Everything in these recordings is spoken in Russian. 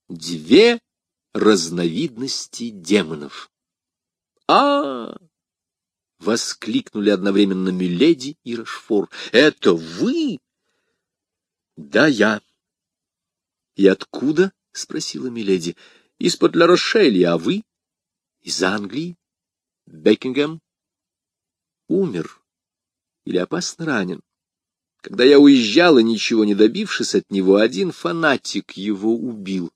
Две разновидности демонов. Воскликнули одновременно миледи и Рошфор. Это вы? Да, я. И откуда? Спросила миледи. Из-под Ла-Рошелья, а вы? Из Англии? Бекингем? Умер или опасно ранен. Когда я уезжала, ничего не добившись от него, один фанатик его убил.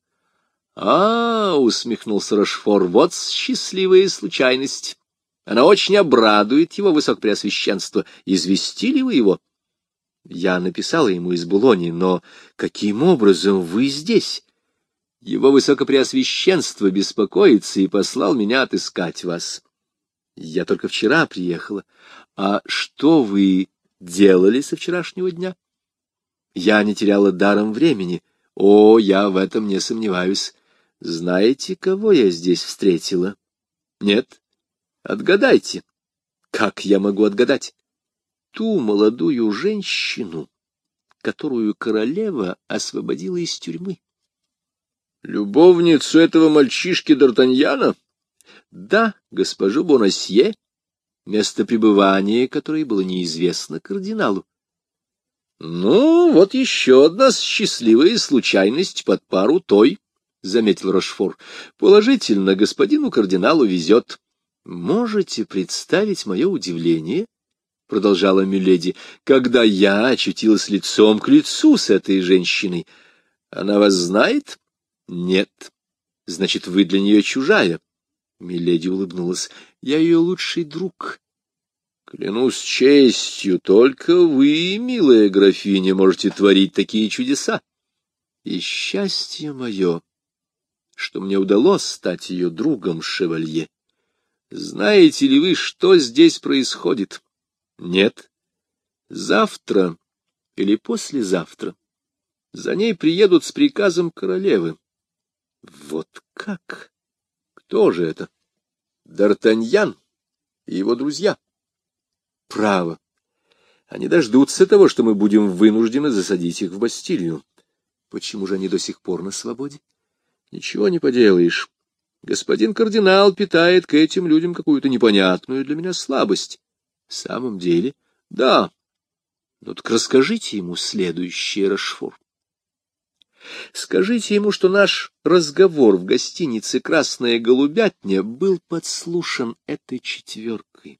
Усмехнулся Рошфор, вот счастливая случайность. Она очень обрадует его высокопреосвященство. Известили вы его? Я написала ему из Булони, но каким образом вы здесь? Его высокопреосвященство беспокоится и послал меня отыскать вас. Я только вчера приехала. А что вы делали со вчерашнего дня? Я не теряла даром времени. Я в этом не сомневаюсь. Знаете, кого я здесь встретила? Нет? Отгадайте. Как я могу отгадать? Ту молодую женщину, которую королева освободила из тюрьмы. Любовницу этого мальчишки Д'Артаньяна? Да, госпожу Бонасье, место пребывания которой было неизвестно кардиналу. Ну, вот еще одна счастливая случайность под пару той, — заметил Рошфор. Положительно, господину кардиналу везет. Можете представить мое удивление, — продолжала миледи, — когда я очутилась лицом к лицу с этой женщиной. Она вас знает? Нет. Значит, вы для нее чужая. Миледи улыбнулась. Я ее лучший друг. Клянусь честью, только вы, милая графиня, можете творить такие чудеса. И счастье мое, что мне удалось стать ее другом, шевалье. Знаете ли вы, что здесь происходит? Нет. Завтра или послезавтра за ней приедут с приказом королевы. Вот как? Кто же это? Д'Артаньян и его друзья. Право. Они дождутся того, что мы будем вынуждены засадить их в Бастилию. Почему же они до сих пор на свободе? Ничего не поделаешь. Господин кардинал питает к этим людям какую-то непонятную для меня слабость. В самом деле, да. Ну так расскажите ему следующее, Рошфор. Скажите ему, что наш разговор в гостинице «Красная голубятня» был подслушан этой четверкой.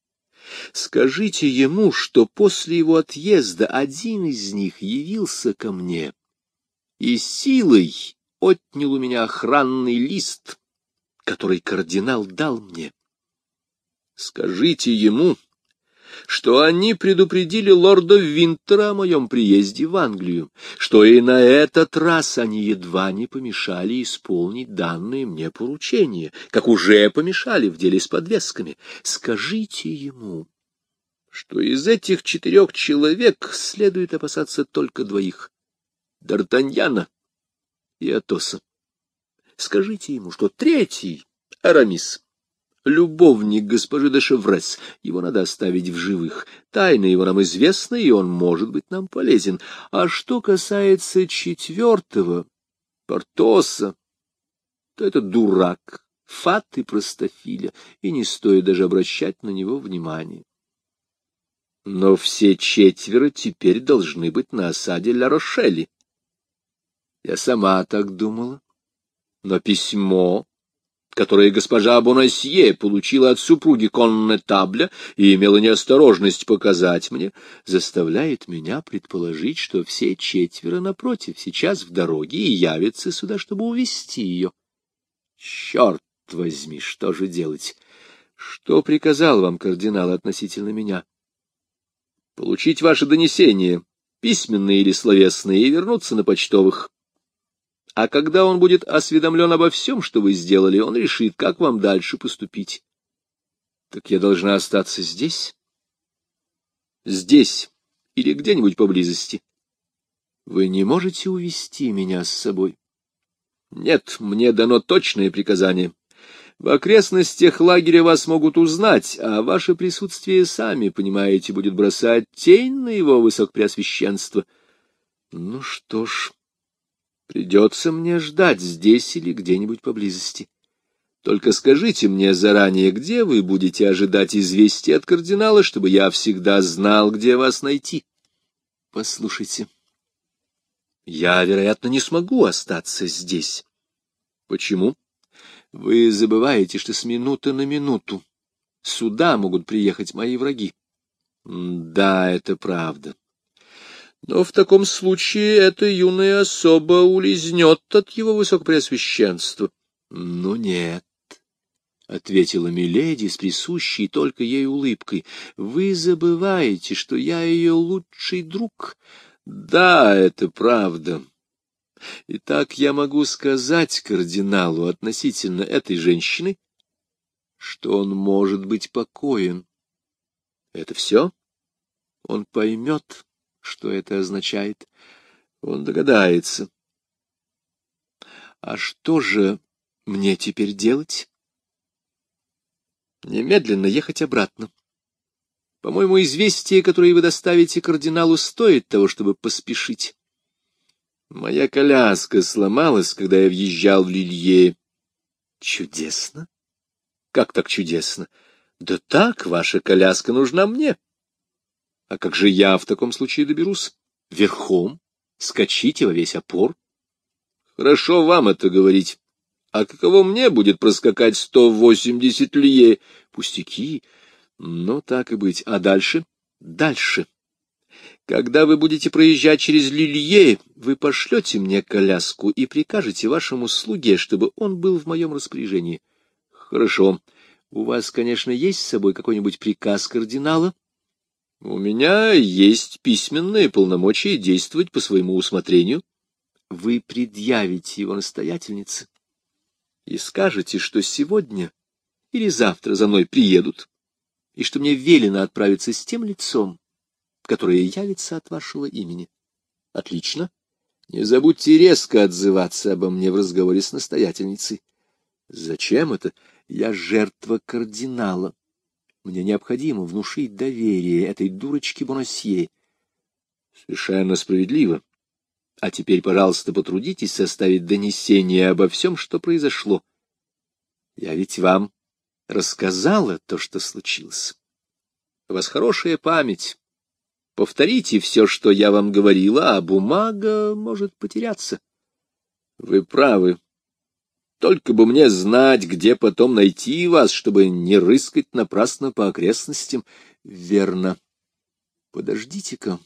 Скажите ему, что после его отъезда один из них явился ко мне и силой отнял у меня охранный лист, который кардинал дал мне. Скажите ему, что они предупредили лорда Винтера о моем приезде в Англию, что и на этот раз они едва не помешали исполнить данные мне поручения, как уже помешали в деле с подвесками. Скажите ему, что из этих 4 человек следует опасаться только 2 — Д'Артаньяна и Атоса. Скажите ему, что 3-й — Арамис, любовник госпожи де Шеврес, его надо оставить в живых. Тайна его нам известна, и он может быть нам полезен. А что касается 4-го, Портоса, то это дурак, фат и простофиля, и не стоит даже обращать на него внимания. Но все 4 теперь должны быть на осаде Ла-Рошели. Я сама так думала. Но письмо, которое госпожа Бонасье получила от супруги коннетабля и имела неосторожность показать мне, заставляет меня предположить, что все 4 напротив сейчас в дороге и явятся сюда, чтобы увезти ее. Черт возьми, что же делать? Что приказал вам кардинал относительно меня? Получить ваши донесения, письменные или словесные, и вернуться на почтовых. А когда он будет осведомлен обо всем, что вы сделали, он решит, как вам дальше поступить. Так я должна остаться здесь? Здесь или где-нибудь поблизости. Вы не можете увезти меня с собой? Нет, мне дано точное приказание. В окрестностях лагеря вас могут узнать, а ваше присутствие, сами понимаете, будет бросать тень на его высокопреосвященство. Ну что ж, Придется мне ждать здесь или где-нибудь поблизости. Только скажите мне заранее, где вы будете ожидать известия от кардинала, чтобы я всегда знал, где вас найти. Послушайте, я, вероятно, не смогу остаться здесь. Почему? Вы забываете, что с минуты на минуту сюда могут приехать мои враги. Да, это правда. Но в таком случае эта юная особа улизнет от его высокопреосвященства. Но нет, — ответила миледи с присущей только ей улыбкой, — вы забываете, что я ее лучший друг. Да, это правда. Итак, я могу сказать кардиналу относительно этой женщины, что он может быть покоен. Это все? Он поймет, что это означает. Он догадается. А что же мне теперь делать? Немедленно ехать обратно. По-моему, известие, которое вы доставите кардиналу, стоит того, чтобы поспешить. Моя коляска сломалась, когда я въезжал в Лилье. Чудесно. Как так чудесно? Да так, ваша коляска нужна мне. А как же я в таком случае доберусь? Верхом? Скачите во весь опор? Хорошо вам это говорить. А каково мне будет проскакать 180 лье? Пустяки. Ну, так и быть. А дальше? Дальше. Когда вы будете проезжать через Лилье, вы пошлете мне коляску и прикажете вашему слуге, чтобы он был в моем распоряжении. Хорошо. У вас, конечно, есть с собой какой-нибудь приказ кардинала? У меня есть письменные полномочия действовать по своему усмотрению. Вы предъявите его настоятельнице и скажете, что сегодня или завтра за мной приедут, и что мне велено отправиться с тем лицом, которое явится от вашего имени. Отлично. Не забудьте резко отзываться обо мне в разговоре с настоятельницей. Зачем это? Я жертва кардинала. Мне необходимо внушить доверие этой дурочке Бонасье. Совершенно справедливо. А теперь, пожалуйста, потрудитесь составить донесение обо всем, что произошло. Я ведь вам рассказала то, что случилось. У вас хорошая память. Повторите все, что я вам говорила, а бумага может потеряться. Вы правы. Только бы мне знать, где потом найти вас, чтобы не рыскать напрасно по окрестностям. Верно. Подождите-ка.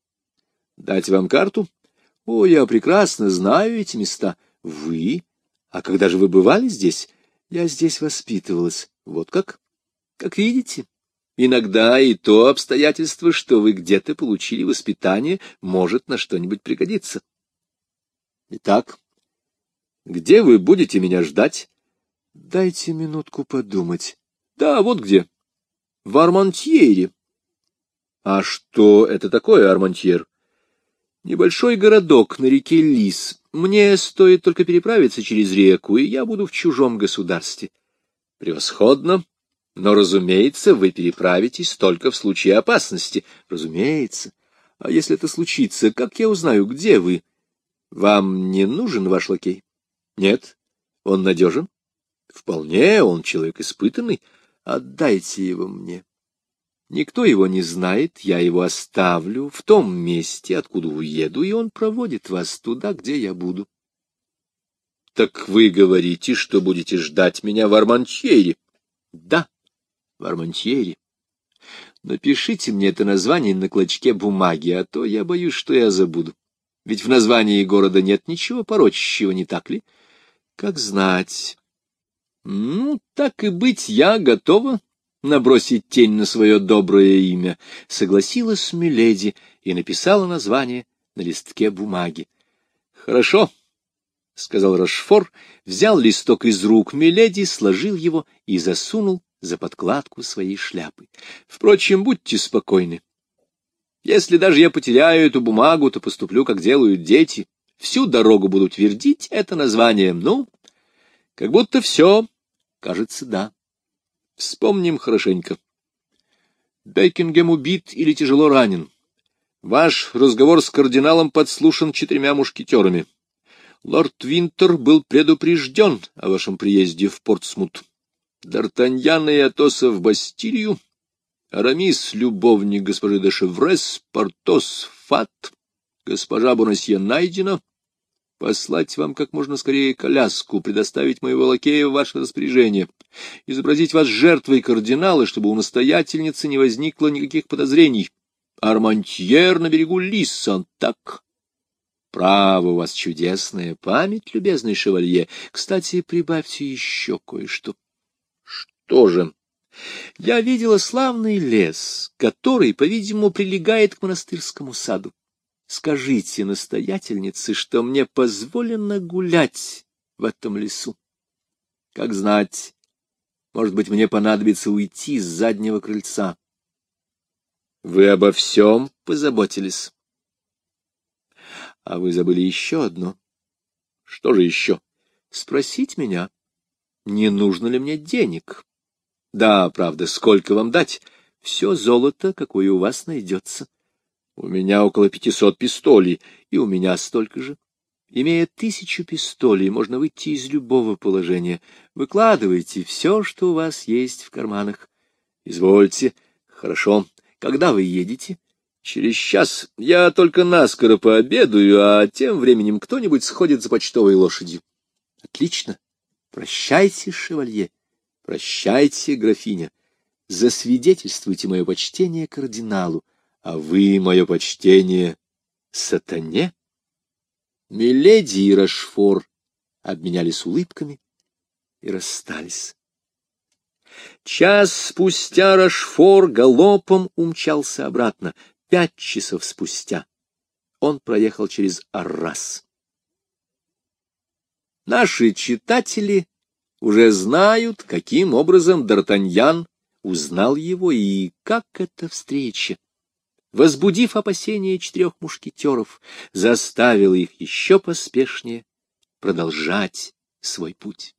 Дать вам карту? О, я прекрасно знаю эти места. Вы? А когда же вы бывали здесь? Я здесь воспитывалась. Вот как? Как видите, иногда и то обстоятельство, что вы где-то получили воспитание, может на что-нибудь пригодиться. Итак, где вы будете меня ждать? Дайте минутку подумать. Да, вот где. В Армантьере. А что это такое, Армантьер? Небольшой городок на реке Лис. Мне стоит только переправиться через реку, и я буду в чужом государстве. Превосходно. Но, разумеется, вы переправитесь только в случае опасности. Разумеется. А если это случится, как я узнаю, где вы? Вам не нужен ваш лакей? Нет. Он надежен? Вполне, он человек испытанный. Отдайте его мне. Никто его не знает, я его оставлю в том месте, откуда уеду, и он проводит вас туда, где я буду. Так вы говорите, что будете ждать меня в Армантьере? Да, в Армантьере. Напишите мне это название на клочке бумаги, а то я боюсь, что я забуду. Ведь в названии города нет ничего порочащего, не так ли? Как знать. Ну, так и быть, я готова набросить тень на свое доброе имя, согласилась миледи и написала название на листке бумаги. — Хорошо, — сказал Рошфор, взял листок из рук миледи, сложил его и засунул за подкладку своей шляпы. — Впрочем, будьте спокойны. Если даже я потеряю эту бумагу, то поступлю, как делают дети. Всю дорогу буду твердить это название. Ну, как будто все, кажется, да. Вспомним хорошенько. Бекингем убит или тяжело ранен. Ваш разговор с кардиналом подслушан 4 мушкетерами. Лорд Винтер был предупрежден о вашем приезде в Портсмут. Д'Артаньяна и Атоса в Бастилию, Арамис — любовник госпожи де Шеврес, Портос — фат, госпожа Бонасье найдена. Послать вам как можно скорее коляску, предоставить моего лакея в ваше распоряжение, изобразить вас жертвой кардинала, чтобы у настоятельницы не возникло никаких подозрений. Армантьер на берегу Лиссан, так? Право, у вас чудесная память, любезный шевалье. Кстати, прибавьте еще кое-что. Что же? Я видела славный лес, который, по-видимому, прилегает к монастырскому саду. Скажите настоятельнице, что мне позволено гулять в этом лесу. Как знать, может быть, мне понадобится уйти с заднего крыльца. Вы обо всем позаботились. А вы забыли еще одно. Что же еще? Спросить меня, не нужно ли мне денег. Да, правда, сколько вам дать? Все золото, какое у вас найдется. У меня около 500 пистолей, и у меня столько же. Имея 1000 пистолей, можно выйти из любого положения. Выкладывайте все, что у вас есть в карманах. Извольте. Хорошо. Когда вы едете? Через час. Я только наскоро пообедаю, а тем временем кто-нибудь сходит за почтовой лошадью. Отлично. Прощайте, шевалье. Прощайте, графиня. Засвидетельствуйте мое почтение кардиналу, а вы мое почтение сатане. Миледи и Рошфор обменялись улыбками и расстались. Час спустя Рошфор галопом умчался обратно. 5 часов спустя он проехал через Аррас. Наши читатели уже знают, каким образом Д'Артаньян узнал его и как эта встреча, возбудив опасения 4 мушкетеров, заставила их еще поспешнее продолжать свой путь.